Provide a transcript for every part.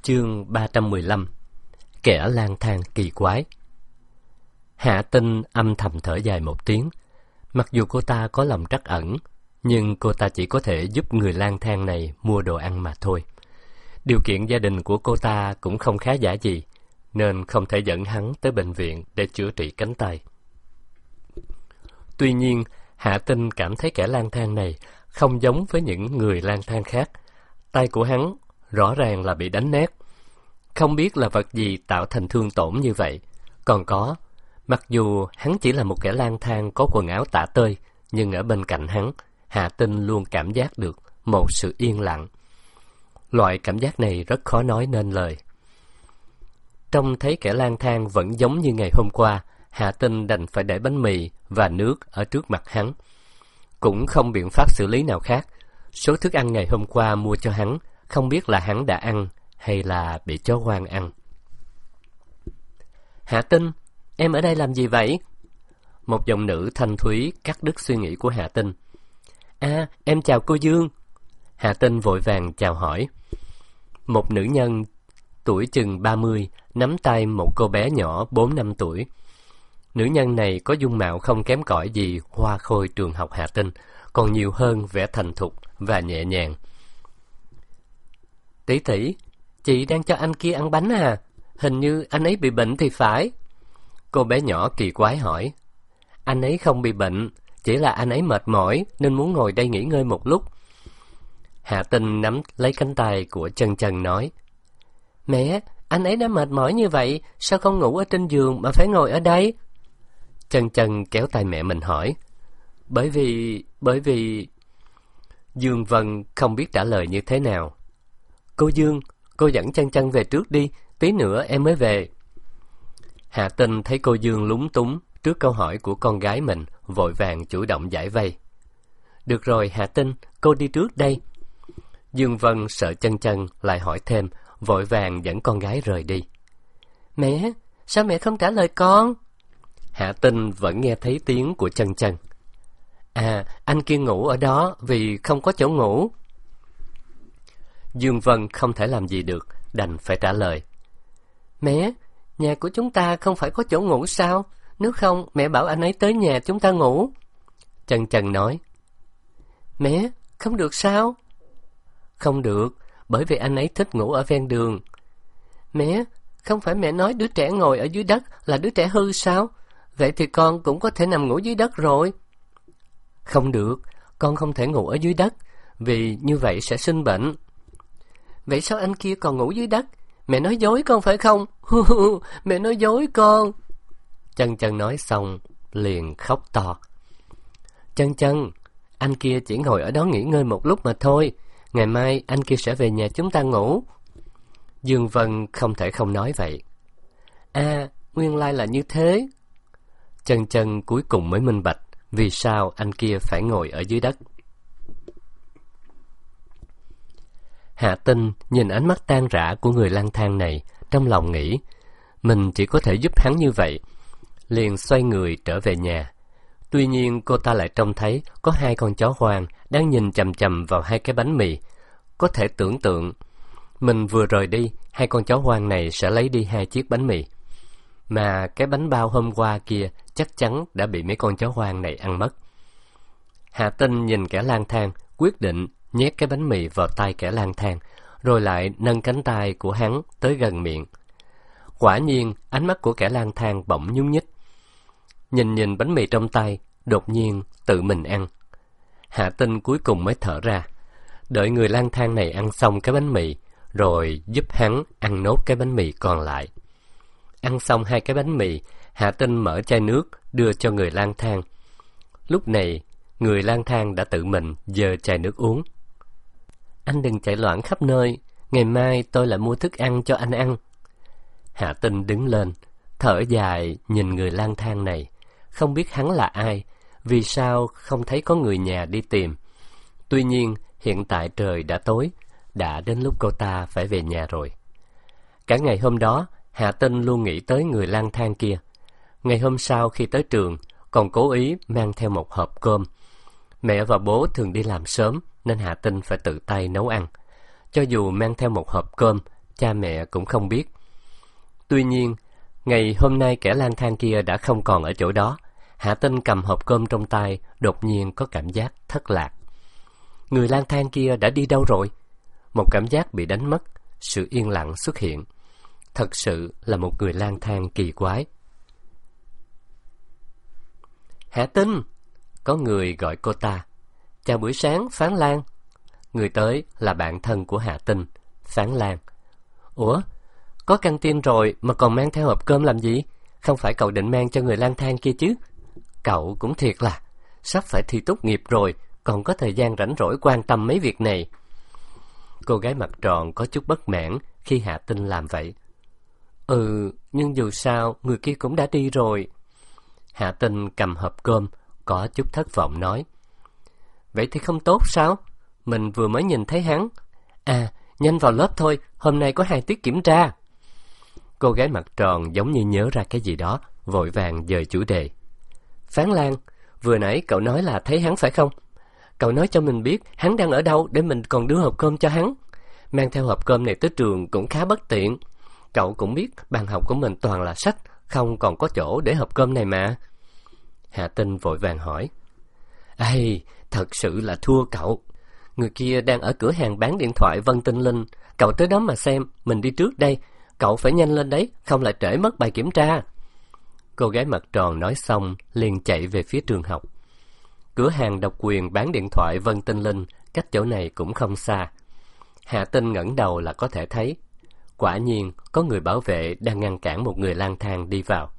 Chương 315. Kẻ lang thang kỳ quái. Hạ Tinh âm thầm thở dài một tiếng. Mặc dù cô ta có lòng trắc ẩn, nhưng cô ta chỉ có thể giúp người lang thang này mua đồ ăn mà thôi. Điều kiện gia đình của cô ta cũng không khá giả gì, nên không thể dẫn hắn tới bệnh viện để chữa trị cánh tay. Tuy nhiên, Hạ Tinh cảm thấy kẻ lang thang này không giống với những người lang thang khác. Tay của hắn rõ ràng là bị đánh nát. Không biết là vật gì tạo thành thương tổn như vậy. Còn có, mặc dù hắn chỉ là một kẻ lang thang có quần áo tả tơi, nhưng ở bên cạnh hắn, Hạ Tinh luôn cảm giác được một sự yên lặng. Loại cảm giác này rất khó nói nên lời. Trông thấy kẻ lang thang vẫn giống như ngày hôm qua, Hạ Tinh đành phải để bánh mì và nước ở trước mặt hắn. Cũng không biện pháp xử lý nào khác. Số thức ăn ngày hôm qua mua cho hắn, không biết là hắn đã ăn hay là bị chó hoang ăn. Hạ Tinh, em ở đây làm gì vậy? Một giọng nữ thanh thúy cắt đứt suy nghĩ của Hạ Tinh. À, em chào cô Dương. Hạ Tinh vội vàng chào hỏi. Một nữ nhân tuổi chừng 30 nắm tay một cô bé nhỏ 4-5 tuổi. Nữ nhân này có dung mạo không kém cỏi gì hoa khôi trường học Hạ Tinh, còn nhiều hơn vẻ thành thục và nhẹ nhàng. Tỷ tỷ, chị đang cho anh kia ăn bánh à? Hình như anh ấy bị bệnh thì phải. Cô bé nhỏ kỳ quái hỏi. Anh ấy không bị bệnh, chỉ là anh ấy mệt mỏi nên muốn ngồi đây nghỉ ngơi một lúc. Hạ Tinh nắm lấy cánh tay của Chân Chân nói. Mẹ, anh ấy đã mệt mỏi như vậy, sao không ngủ ở trên giường mà phải ngồi ở đây? Chân Chân kéo tay mẹ mình hỏi. Bởi vì... Dương Vân không biết trả lời như thế nào. Cô Dương, cô dẫn Chân Chân về trước đi, tí nữa em mới về. Hạ Tinh thấy cô Dương lúng túng trước câu hỏi của con gái mình, vội vàng chủ động giải vây. Được rồi Hạ Tinh, cô đi trước đây. Dương Vân sợ Chân Chân lại hỏi thêm, vội vàng dẫn con gái rời đi. Mẹ, sao mẹ không trả lời con? Hạ Tinh vẫn nghe thấy tiếng của Chân Chân. À, anh kia ngủ ở đó vì không có chỗ ngủ. Dương Vân không thể làm gì được, đành phải trả lời. Mẹ, nhà của chúng ta không phải có chỗ ngủ sao? Nếu không, mẹ bảo anh ấy tới nhà chúng ta ngủ. Chân Chân nói. Mẹ, không được sao? Không được, bởi vì anh ấy thích ngủ ở ven đường. Mẹ, không phải mẹ nói đứa trẻ ngồi ở dưới đất là đứa trẻ hư sao? Vậy thì con cũng có thể nằm ngủ dưới đất rồi. Không được, con không thể ngủ ở dưới đất, vì như vậy sẽ sinh bệnh. Vậy sao anh kia còn ngủ dưới đất? Mẹ nói dối con phải không? Mẹ nói dối con. Chân Chân nói xong, liền khóc to. Chân Chân, anh kia chỉ ngồi ở đó nghỉ ngơi một lúc mà thôi. Ngày mai anh kia sẽ về nhà chúng ta ngủ. Dương Vân không thể không nói vậy. À, nguyên lai là như thế. Chân Chân cuối cùng mới minh bạch vì sao anh kia phải ngồi ở dưới đất. Hạ Tinh nhìn ánh mắt tan rã của người lang thang này, trong lòng nghĩ, mình chỉ có thể giúp hắn như vậy, liền xoay người trở về nhà. Tuy nhiên cô ta lại trông thấy có 2 con chó hoang đang nhìn chằm chằm vào 2 cái bánh mì. Có thể tưởng tượng, mình vừa rời đi, 2 con chó hoang này sẽ lấy đi 2 chiếc bánh mì. Mà cái bánh bao hôm qua kia chắc chắn đã bị mấy con chó hoang này ăn mất. Hạ Tinh nhìn kẻ lang thang, quyết định nhét cái bánh mì vào tay kẻ lang thang, rồi lại nâng cánh tay của hắn tới gần miệng. Quả nhiên, ánh mắt của kẻ lang thang bỗng nhúc nhích. Nhìn bánh mì trong tay, đột nhiên tự mình ăn. Hạ Tinh cuối cùng mới thở ra. Đợi người lang thang này ăn xong cái bánh mì, rồi giúp hắn ăn nốt cái bánh mì còn lại. Ăn xong 2 cái bánh mì, Hạ Tinh mở chai nước đưa cho người lang thang. Lúc này, người lang thang đã tự mình giơ chai nước uống. Anh đừng chạy loạn khắp nơi, ngày mai tôi lại mua thức ăn cho anh ăn. Hạ Tinh đứng lên, thở dài nhìn người lang thang này. Không biết hắn là ai, vì sao không thấy có người nhà đi tìm. Tuy nhiên, hiện tại trời đã tối, đã đến lúc cô ta phải về nhà rồi. Cả ngày hôm đó, Hạ Tinh luôn nghĩ tới người lang thang kia. Ngày hôm sau khi tới trường, còn cố ý mang theo một hộp cơm. Mẹ và bố thường đi làm sớm, nên Hạ Tinh phải tự tay nấu ăn. Cho dù mang theo một hộp cơm, cha mẹ cũng không biết. Tuy nhiên, ngày hôm nay kẻ lang thang kia đã không còn ở chỗ đó. Hạ Tinh cầm hộp cơm trong tay, đột nhiên có cảm giác thất lạc. Người lang thang kia đã đi đâu rồi? Một cảm giác bị đánh mất, sự yên lặng xuất hiện. Thật sự là một người lang thang kỳ quái. Hạ Tinh! Có người gọi cô ta. Chào buổi sáng, Phán Lan. Người tới là bạn thân của Hạ Tinh, Phán Lan. Ủa? Có căng tin rồi mà còn mang theo hộp cơm làm gì? Không phải cậu định mang cho người lang thang kia chứ? Cậu cũng thiệt là, sắp phải thi tốt nghiệp rồi, còn có thời gian rảnh rỗi quan tâm mấy việc này. Cô gái mặt tròn có chút bất mãn khi Hạ Tinh làm vậy. Nhưng dù sao, người kia cũng đã đi rồi. Hạ Tinh cầm hộp cơm, có chút thất vọng nói. Vậy thì không tốt sao? Mình vừa mới nhìn thấy hắn. À, nhanh vào lớp thôi, hôm nay có 2 tiết kiểm tra. Cô gái mặt tròn giống như nhớ ra cái gì đó, vội vàng dời chủ đề. Phán Lan, vừa nãy cậu nói là thấy hắn phải không? Cậu nói cho mình biết hắn đang ở đâu để mình còn đưa hộp cơm cho hắn. Mang theo hộp cơm này tới trường cũng khá bất tiện. Cậu cũng biết bàn học của mình toàn là sách, không còn có chỗ để hộp cơm này mà. Hạ Tinh vội vàng hỏi. Ây, thật sự là thua cậu. Người kia đang ở cửa hàng bán điện thoại Vân Tinh Linh. Cậu tới đó mà xem, mình đi trước đây. Cậu phải nhanh lên đấy, không lại trễ mất bài kiểm tra. Cô gái mặt tròn nói xong, liền chạy về phía trường học. Cửa hàng độc quyền bán điện thoại Vân Tinh Linh cách chỗ này cũng không xa. Hạ Tinh ngẩng đầu là có thể thấy. Quả nhiên, có người bảo vệ đang ngăn cản một người lang thang đi vào.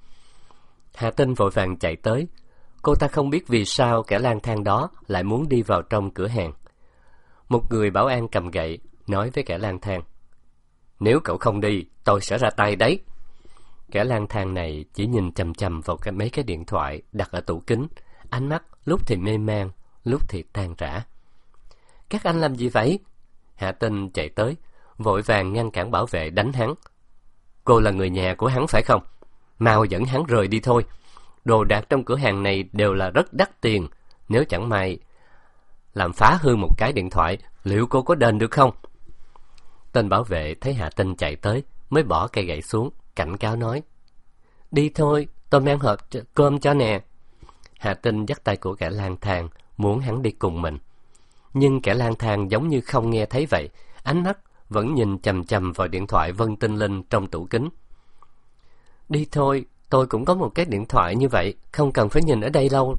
Hạ Tinh vội vàng chạy tới. Cô ta không biết vì sao kẻ lang thang đó lại muốn đi vào trong cửa hàng. Một người bảo an cầm gậy, nói với kẻ lang thang. Nếu cậu không đi, tôi sẽ ra tay đấy. Kẻ lang thang này chỉ nhìn chằm chằm vào mấy cái điện thoại đặt ở tủ kính. Ánh mắt lúc thì mê man, lúc thì tan rã. Các anh làm gì vậy? Hạ Tinh chạy tới, vội vàng ngăn cản bảo vệ đánh hắn. Cô là người nhà của hắn phải không? Mau dẫn hắn rời đi thôi. Đồ đạc trong cửa hàng này đều là rất đắt tiền. Nếu chẳng may làm phá hư một cái điện thoại, liệu cô có đền được không? Tên bảo vệ thấy Hạ Tinh chạy tới, mới bỏ cây gậy xuống, cảnh cáo nói. Đi thôi, tôi mang hộp cơm cho nè. Hạ Tinh dắt tay của kẻ lang thang, muốn hắn đi cùng mình. Nhưng kẻ lang thang giống như không nghe thấy vậy, ánh mắt vẫn nhìn chằm chằm vào điện thoại Vân Tinh Linh trong tủ kính. Đi thôi, tôi cũng có một cái điện thoại như vậy, không cần phải nhìn ở đây lâu.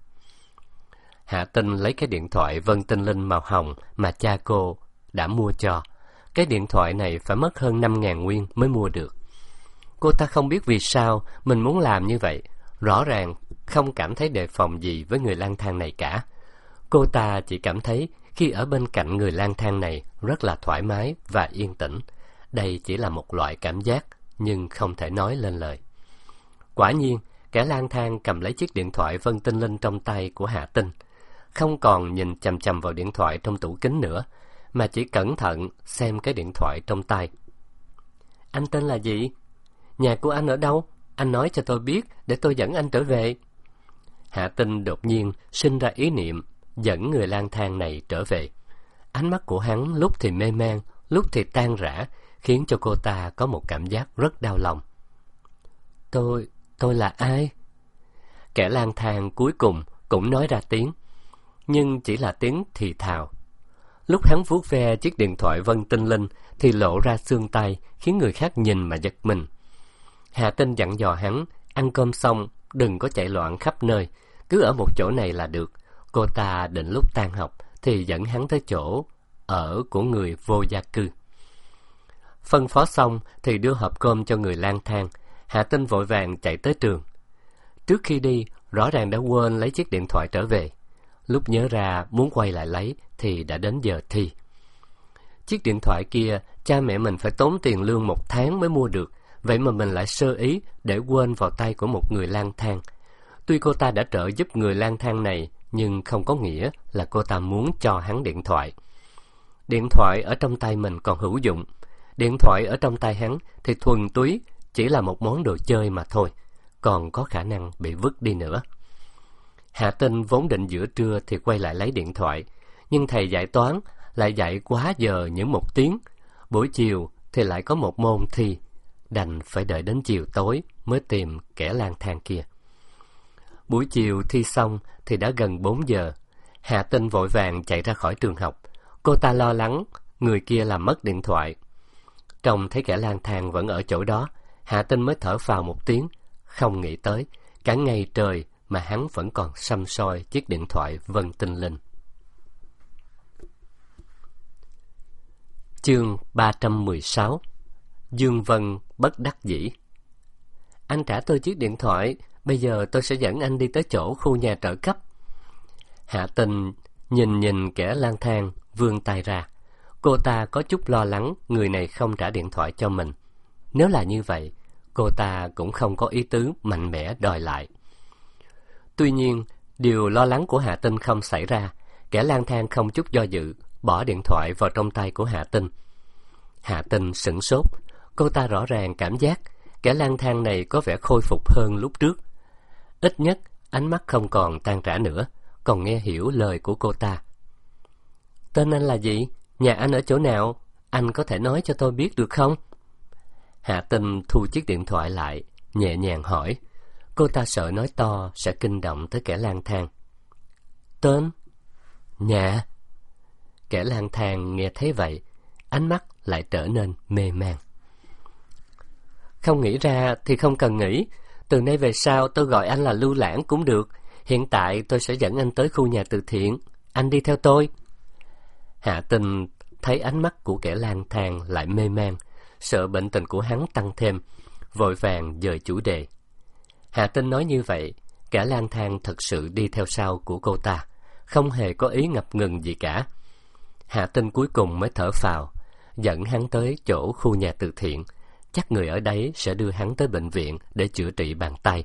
Hạ Tinh lấy cái điện thoại Vân Tinh Linh màu hồng mà cha cô đã mua cho. Cái điện thoại này phải mất hơn 5.000 nguyên mới mua được. Cô ta không biết vì sao mình muốn làm như vậy, rõ ràng không cảm thấy đề phòng gì với người lang thang này cả. Cô ta chỉ cảm thấy khi ở bên cạnh người lang thang này rất là thoải mái và yên tĩnh. Đây chỉ là một loại cảm giác, nhưng không thể nói lên lời. Quả nhiên, kẻ lang thang cầm lấy chiếc điện thoại Vân Tinh Linh trong tay của Hạ Tinh. Không còn nhìn chằm chằm vào điện thoại trong tủ kính nữa, mà chỉ cẩn thận xem cái điện thoại trong tay. Anh tên là gì? Nhà của anh ở đâu? Anh nói cho tôi biết để tôi dẫn anh trở về. Hạ Tinh đột nhiên sinh ra ý niệm dẫn người lang thang này trở về. Ánh mắt của hắn lúc thì mê man, lúc thì tan rã, khiến cho cô ta có một cảm giác rất đau lòng. Tôi là ai? Kẻ lang thang cuối cùng cũng nói ra tiếng, nhưng chỉ là tiếng thì thào. Lúc hắn vuốt ve chiếc điện thoại Vân Tinh Linh thì lộ ra xương tay, khiến người khác nhìn mà giật mình. Hạ Tinh dặn dò hắn, ăn cơm xong đừng có chạy loạn khắp nơi, cứ ở một chỗ này là được. Cô ta định lúc tan học thì dẫn hắn tới chỗ ở của người vô gia cư. Phân phó xong thì đưa hộp cơm cho người lang thang. Hạ Tinh vội vàng chạy tới trường. Trước khi đi, rõ ràng đã quên lấy chiếc điện thoại trở về. Lúc nhớ ra muốn quay lại lấy thì đã đến giờ thi. Chiếc điện thoại kia cha mẹ mình phải tốn tiền lương 1 tháng mới mua được, vậy mà mình lại sơ ý để quên vào tay của một người lang thang. Tuy cô ta đã trợ giúp người lang thang này, nhưng không có nghĩa là cô ta muốn cho hắn điện thoại. Điện thoại ở trong tay mình còn hữu dụng. Điện thoại ở trong tay hắn thì thuần túy chỉ là một món đồ chơi mà thôi, còn có khả năng bị vứt đi nữa. Hạ Tinh vốn định giữa trưa thì quay lại lấy điện thoại, nhưng thầy dạy toán lại dạy quá giờ những 1 tiếng. Buổi chiều thì lại có một môn thi, đành phải đợi đến chiều tối mới tìm kẻ lang thang kia. Buổi chiều thi xong thì đã gần 4 giờ. Hạ Tinh vội vàng chạy ra khỏi trường học. Cô ta lo lắng người kia làm mất điện thoại. Trông thấy kẻ lang thang vẫn ở chỗ đó, Hạ Tinh mới thở phào một tiếng, không nghĩ tới cả ngày trời mà hắn vẫn còn săm soi chiếc điện thoại Vân Tinh Linh. Chương 316. Dương Vân bất đắc dĩ. Anh trả tôi chiếc điện thoại, bây giờ tôi sẽ dẫn anh đi tới chỗ khu nhà trợ cấp. Hạ Tinh nhìn kẻ lang thang, vươn tay ra. Cô ta có chút lo lắng người này không trả điện thoại cho mình. Nếu là như vậy, cô ta cũng không có ý tứ mạnh mẽ đòi lại. Tuy nhiên, điều lo lắng của Hạ Tinh không xảy ra. Kẻ lang thang không chút do dự, bỏ điện thoại vào trong tay của Hạ Tinh. Hạ Tinh sửng sốt. Cô ta rõ ràng cảm giác kẻ lang thang này có vẻ khôi phục hơn lúc trước. Ít nhất, ánh mắt không còn tan rã nữa, còn nghe hiểu lời của cô ta. Tên anh là gì? Nhà anh ở chỗ nào? Anh có thể nói cho tôi biết được không? Hạ Tinh thu chiếc điện thoại lại, nhẹ nhàng hỏi. Cô ta sợ nói to sẽ kinh động tới kẻ lang thang. Tên? Nhà? Kẻ lang thang nghe thấy vậy, ánh mắt lại trở nên mê man. Không nghĩ ra thì không cần nghĩ. Từ nay về sau tôi gọi anh là Lưu Lãng cũng được. Hiện tại tôi sẽ dẫn anh tới khu nhà từ thiện. Anh đi theo tôi. Hạ Tinh thấy ánh mắt của kẻ lang thang lại mê man, sợ bệnh tình của hắn tăng thêm, vội vàng dời chủ đề. Hạ Tinh nói như vậy, kẻ lang thang thật sự đi theo sau của cô ta, không hề có ý ngập ngừng gì cả. Hạ Tinh cuối cùng mới thở phào, dẫn hắn tới chỗ khu nhà từ thiện. Chắc người ở đấy sẽ đưa hắn tới bệnh viện để chữa trị bàn tay.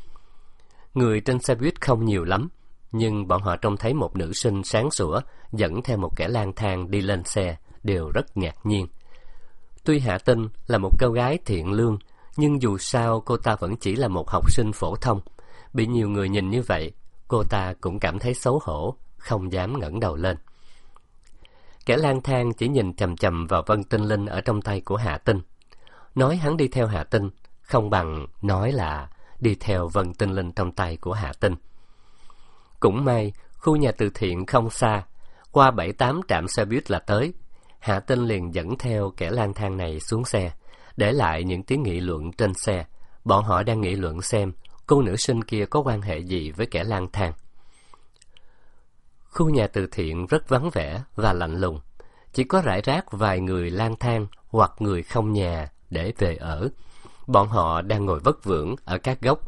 Người trên xe buýt không nhiều lắm, nhưng bọn họ trông thấy một nữ sinh sáng sủa dẫn theo một kẻ lang thang đi lên xe, đều rất ngạc nhiên. Tuy Hạ Tinh là một cô gái thiện lương, nhưng dù sao cô ta vẫn chỉ là một học sinh phổ thông. Bị nhiều người nhìn như vậy, cô ta cũng cảm thấy xấu hổ, không dám ngẩng đầu lên. Kẻ lang thang chỉ nhìn chằm chằm vào Vân Tinh Linh ở trong tay của Hạ Tinh. Nói hắn đi theo Hạ Tinh, không bằng nói là đi theo Vân Tinh Linh trong tay của Hạ Tinh. Cũng may, khu nhà từ thiện không xa, qua 7-8 trạm xe buýt là tới. Hạ Tinh liền dẫn theo kẻ lang thang này xuống xe, để lại những tiếng nghị luận trên xe. Bọn họ đang nghị luận xem cô nữ sinh kia có quan hệ gì với kẻ lang thang. Khu nhà từ thiện rất vắng vẻ và lạnh lùng, chỉ có rải rác vài người lang thang hoặc người không nhà để về ở. Bọn họ đang ngồi vất vưởng ở các góc.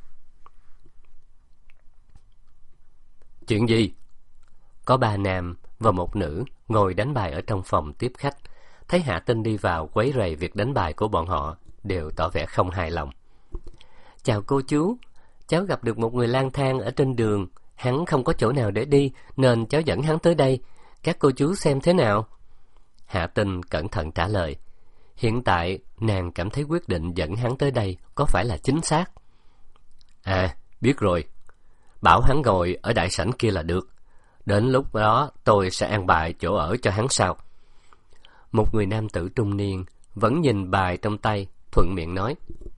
Chuyện gì? Có 3 nam và 1 nữ ngồi đánh bài ở trong phòng tiếp khách. Thấy Hạ Tinh đi vào quấy rầy việc đánh bài của bọn họ, đều tỏ vẻ không hài lòng. Chào cô chú, cháu gặp được một người lang thang ở trên đường. Hắn không có chỗ nào để đi, nên cháu dẫn hắn tới đây. Các cô chú xem thế nào? Hạ Tinh cẩn thận trả lời. Hiện tại, nàng cảm thấy quyết định dẫn hắn tới đây có phải là chính xác. À, biết rồi. Bảo hắn ngồi ở đại sảnh kia là được. Đến lúc đó tôi sẽ an bài chỗ ở cho hắn sau. Một người nam tử trung niên vẫn nhìn bài trong tay, thuận miệng nói.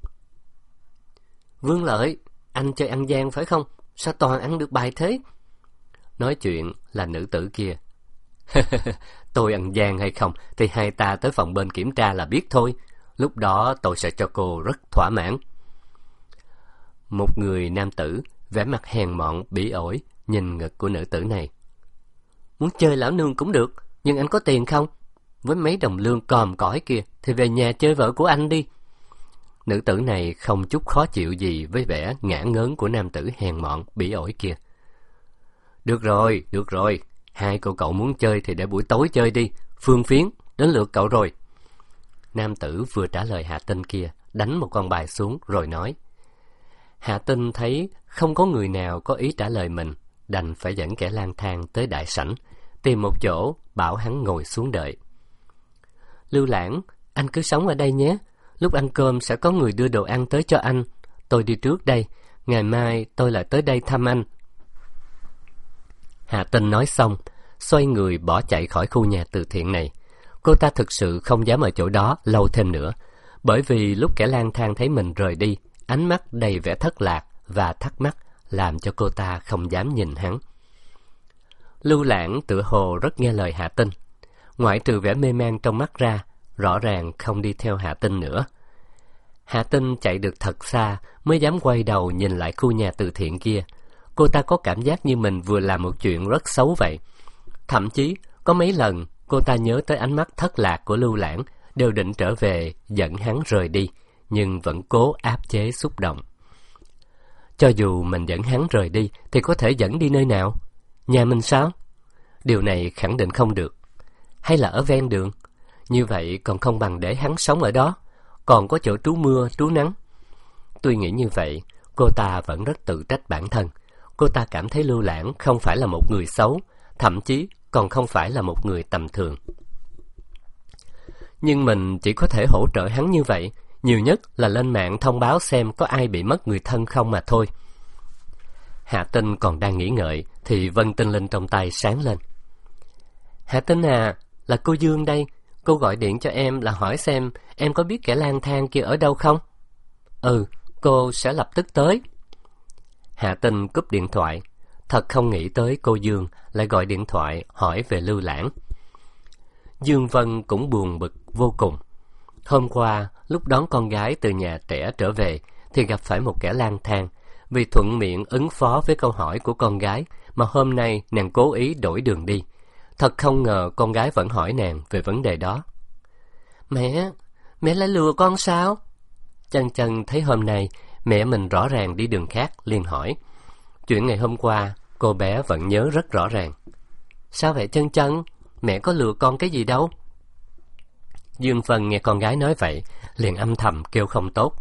Vương Lợi, anh chơi ăn gian phải không? Sao toàn ăn được bài thế? Nói chuyện là nữ tử kia. Tôi ăn gian hay không thì hai ta tới phòng bên kiểm tra là biết thôi. Lúc đó tôi sẽ cho cô rất thỏa mãn. Một người nam tử vẻ mặt hèn mọn bỉ ổi nhìn ngực của nữ tử này. Muốn chơi lão nương cũng được, nhưng anh có tiền không? Với mấy đồng lương còm cõi kia thì về nhà chơi vợ của anh đi. Nữ tử này không chút khó chịu gì với vẻ ngả ngớn của nam tử hèn mọn bỉ ổi kia. Được rồi, hai cô cậu muốn chơi thì để buổi tối chơi đi. Phương Phiến, đến lượt cậu rồi. Nam tử vừa trả lời Hạ Tinh kia, đánh một con bài xuống rồi nói. Hạ Tinh thấy không có người nào có ý trả lời mình, đành phải dẫn kẻ lang thang tới đại sảnh, tìm một chỗ bảo hắn ngồi xuống đợi. Lưu Lãng, anh cứ sống ở đây nhé. Lúc ăn cơm sẽ có người đưa đồ ăn tới cho anh. Tôi đi trước đây, ngày mai tôi lại tới đây thăm anh. Hạ Tinh nói xong, xoay người bỏ chạy khỏi khu nhà từ thiện này. cô ta thực sự không dám ở chỗ đó lâu thêm nữa, bởi vì lúc kẻ lang thang thấy mình rời đi, ánh mắt đầy vẻ thất lạc và thắc mắc làm cho cô ta không dám nhìn hắn. Lưu Lãng tựa hồ rất nghe lời Hạ Tinh, ngoại trừ vẻ mê man trong mắt ra, rõ ràng không đi theo Hạ Tinh nữa. Hạ Tinh chạy được thật xa mới dám quay đầu nhìn lại khu nhà từ thiện kia. Cô ta có cảm giác như mình vừa làm một chuyện rất xấu vậy. Thậm chí có mấy lần cô ta nhớ tới ánh mắt thất lạc của Lưu Lãng, đều định trở về dẫn hắn rời đi, nhưng vẫn cố áp chế xúc động. Cho dù mình dẫn hắn rời đi thì có thể dẫn đi nơi nào? Nhà mình sao? Điều này khẳng định không được. Hay là ở ven đường? Như vậy còn không bằng để hắn sống ở đó, còn có chỗ trú mưa, trú nắng. Tuy nghĩ như vậy, cô ta vẫn rất tự trách bản thân. Cô ta cảm thấy Lưu Lãng không phải là một người xấu, thậm chí còn không phải là một người tầm thường. Nhưng mình chỉ có thể hỗ trợ hắn như vậy, nhiều nhất là lên mạng thông báo xem có ai bị mất người thân không mà thôi. Hạ Tinh còn đang nghĩ ngợi thì vân tinh linh trong tay sáng lên. Hạ Tinh à, là cô Dương đây. Cô gọi điện cho em là hỏi xem em có biết kẻ lang thang kia ở đâu không? Ừ, cô sẽ lập tức tới. Hạ Tinh cúp điện thoại. Thật không nghĩ tới cô Dương lại gọi điện thoại hỏi về Lưu Lãng. Dương Vân cũng buồn bực vô cùng. Hôm qua, lúc đón con gái từ nhà trẻ trở về thì gặp phải một kẻ lang thang. Vì thuận miệng ứng phó với câu hỏi của con gái mà hôm nay nàng cố ý đổi đường đi. Thật không ngờ con gái vẫn hỏi nàng về vấn đề đó. Mẹ lại lừa con sao? Chân Chân thấy hôm nay mẹ mình rõ ràng đi đường khác, liền hỏi. Chuyện ngày hôm qua cô bé vẫn nhớ rất rõ ràng. Sao vậy Chân Chân? Mẹ có lừa con cái gì đâu? Dương Vân nghe con gái nói vậy, liền âm thầm kêu không tốt.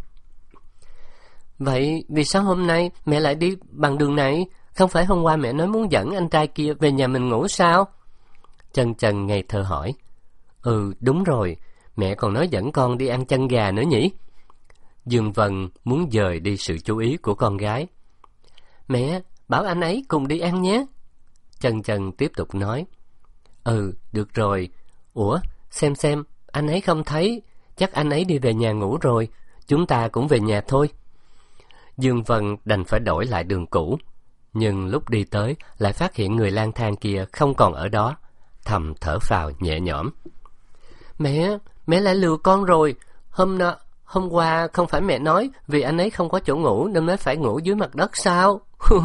Vậy vì sao hôm nay mẹ lại đi bằng đường này? Không phải hôm qua mẹ nói muốn dẫn anh trai kia về nhà mình ngủ sao? Chân Chân ngây thơ hỏi. Ừ, đúng rồi, mẹ còn nói dẫn con đi ăn chân gà nữa nhỉ? Dương Vân muốn dời đi sự chú ý của con gái. Mẹ, bảo anh ấy cùng đi ăn nhé. Chân Chân tiếp tục nói. Ừ, được rồi. Ủa, xem, anh ấy không thấy. Chắc anh ấy đi về nhà ngủ rồi. Chúng ta cũng về nhà thôi. Dương Vân đành phải đổi lại đường cũ. Nhưng lúc đi tới lại phát hiện người lang thang kia không còn ở đó. Thầm thở phào nhẹ nhõm. Mẹ lại lừa con rồi. Hôm qua không phải mẹ nói vì anh ấy không có chỗ ngủ nên mới phải ngủ dưới mặt đất sao?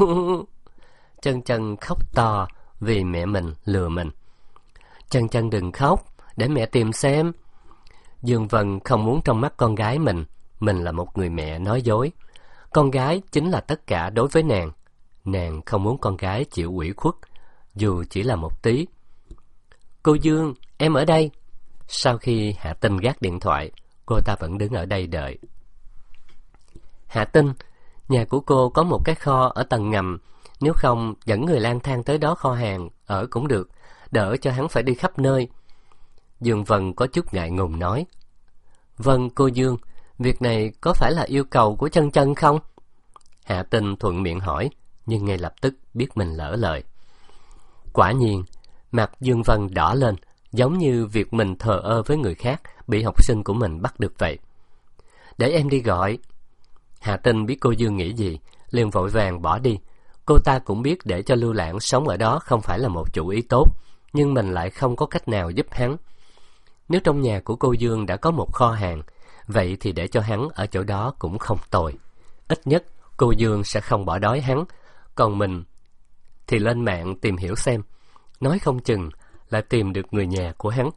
Chân Chân khóc to vì mẹ mình lừa mình. Chân Chân đừng khóc, để mẹ tìm xem. Dương Vân không muốn trong mắt con gái mình là một người mẹ nói dối. Con gái chính là tất cả đối với nàng. Nàng không muốn con gái chịu ủy khuất, dù chỉ là một tí. Cô Dương, em ở đây. Sau khi Hạ Tinh gác điện thoại, cô ta vẫn đứng ở đây đợi. Hạ Tinh, nhà của cô có một cái kho ở tầng ngầm. Nếu không, dẫn người lang thang tới đó kho hàng ở cũng được, đỡ cho hắn phải đi khắp nơi. Dương Vân có chút ngại ngùng nói. Vâng, cô Dương, việc này có phải là yêu cầu của Chân Chân không? Hạ Tinh thuận miệng hỏi, nhưng ngay lập tức biết mình lỡ lời. Quả nhiên, mặt Dương Vân đỏ lên, giống như việc mình thờ ơ với người khác bị học sinh của mình bắt được vậy. Để em đi gọi. Hạ Tinh biết cô Dương nghĩ gì, liền vội vàng bỏ đi. Cô ta cũng biết để cho Lưu Lãng sống ở đó không phải là một chủ ý tốt, nhưng mình lại không có cách nào giúp hắn. Nếu trong nhà của cô Dương đã có một kho hàng, vậy thì để cho hắn ở chỗ đó cũng không tồi. Ít nhất cô Dương sẽ không bỏ đói hắn, còn mình thì lên mạng tìm hiểu xem, nói không chừng là tìm được người nhà của hắn.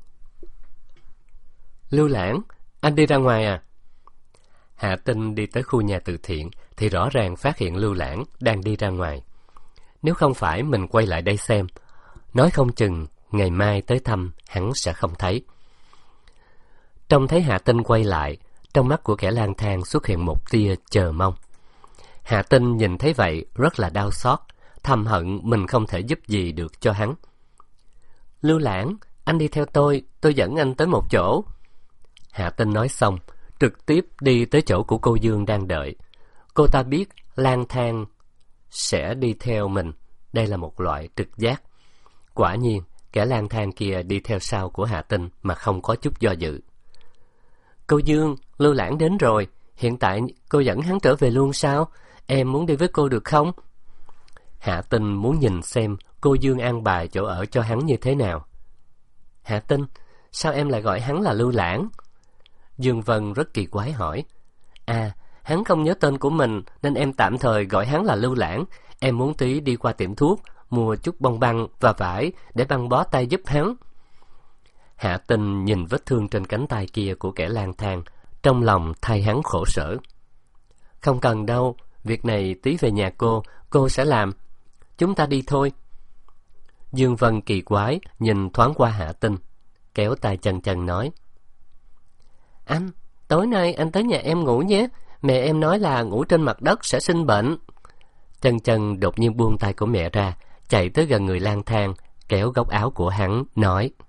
Lưu Lãng, anh đi ra ngoài à? Hạ Tinh đi tới khu nhà từ thiện thì rõ ràng phát hiện Lưu Lãng đang đi ra ngoài. Nếu không phải mình quay lại đây xem, nói không chừng ngày mai tới thăm hắn sẽ không thấy. Trông thấy Hạ Tinh quay lại, trong mắt của kẻ lang thang xuất hiện một tia chờ mong. Hạ Tinh nhìn thấy vậy rất là đau xót, thầm hận mình không thể giúp gì được cho hắn. Lưu Lãng, anh đi theo tôi dẫn anh tới một chỗ. Hạ Tinh nói xong, trực tiếp đi tới chỗ của cô Dương đang đợi. Cô ta biết lang thang sẽ đi theo mình, đây là một loại trực giác. Quả nhiên, Kẻ lang thang kia đi theo sau của Hà Tinh mà không có chút do dự. Cô Dương, Lưu Lãng đến rồi, hiện tại cô dẫn hắn trở về luôn sao? Em muốn đi với cô được không? Hạ Tinh muốn nhìn xem cô Dương an bài chỗ ở cho hắn như thế nào. Hạ Tinh, sao em lại gọi hắn là Lưu Lãng? Dương Vân rất kỳ quái hỏi. À, hắn không nhớ tên của mình nên em tạm thời gọi hắn là Lưu Lãng. Em muốn tí đi qua tiệm thuốc mua chút bông băng và vải để băng bó tay giúp hắn. Hạ Tinh nhìn vết thương trên cánh tay kia của kẻ lang thang, trong lòng thay hắn khổ sở. Không cần đâu, việc này tí về nhà cô sẽ làm. Chúng ta đi thôi. Dương Vân kỳ quái nhìn thoáng qua Hạ Tinh, kéo tay Chân Chân nói. Anh, tối nay anh tới nhà em ngủ nhé. Mẹ em nói là ngủ trên mặt đất sẽ sinh bệnh. Chân Chân đột nhiên buông tay của mẹ ra, chạy tới gần người lang thang, kéo góc áo của hắn, nói.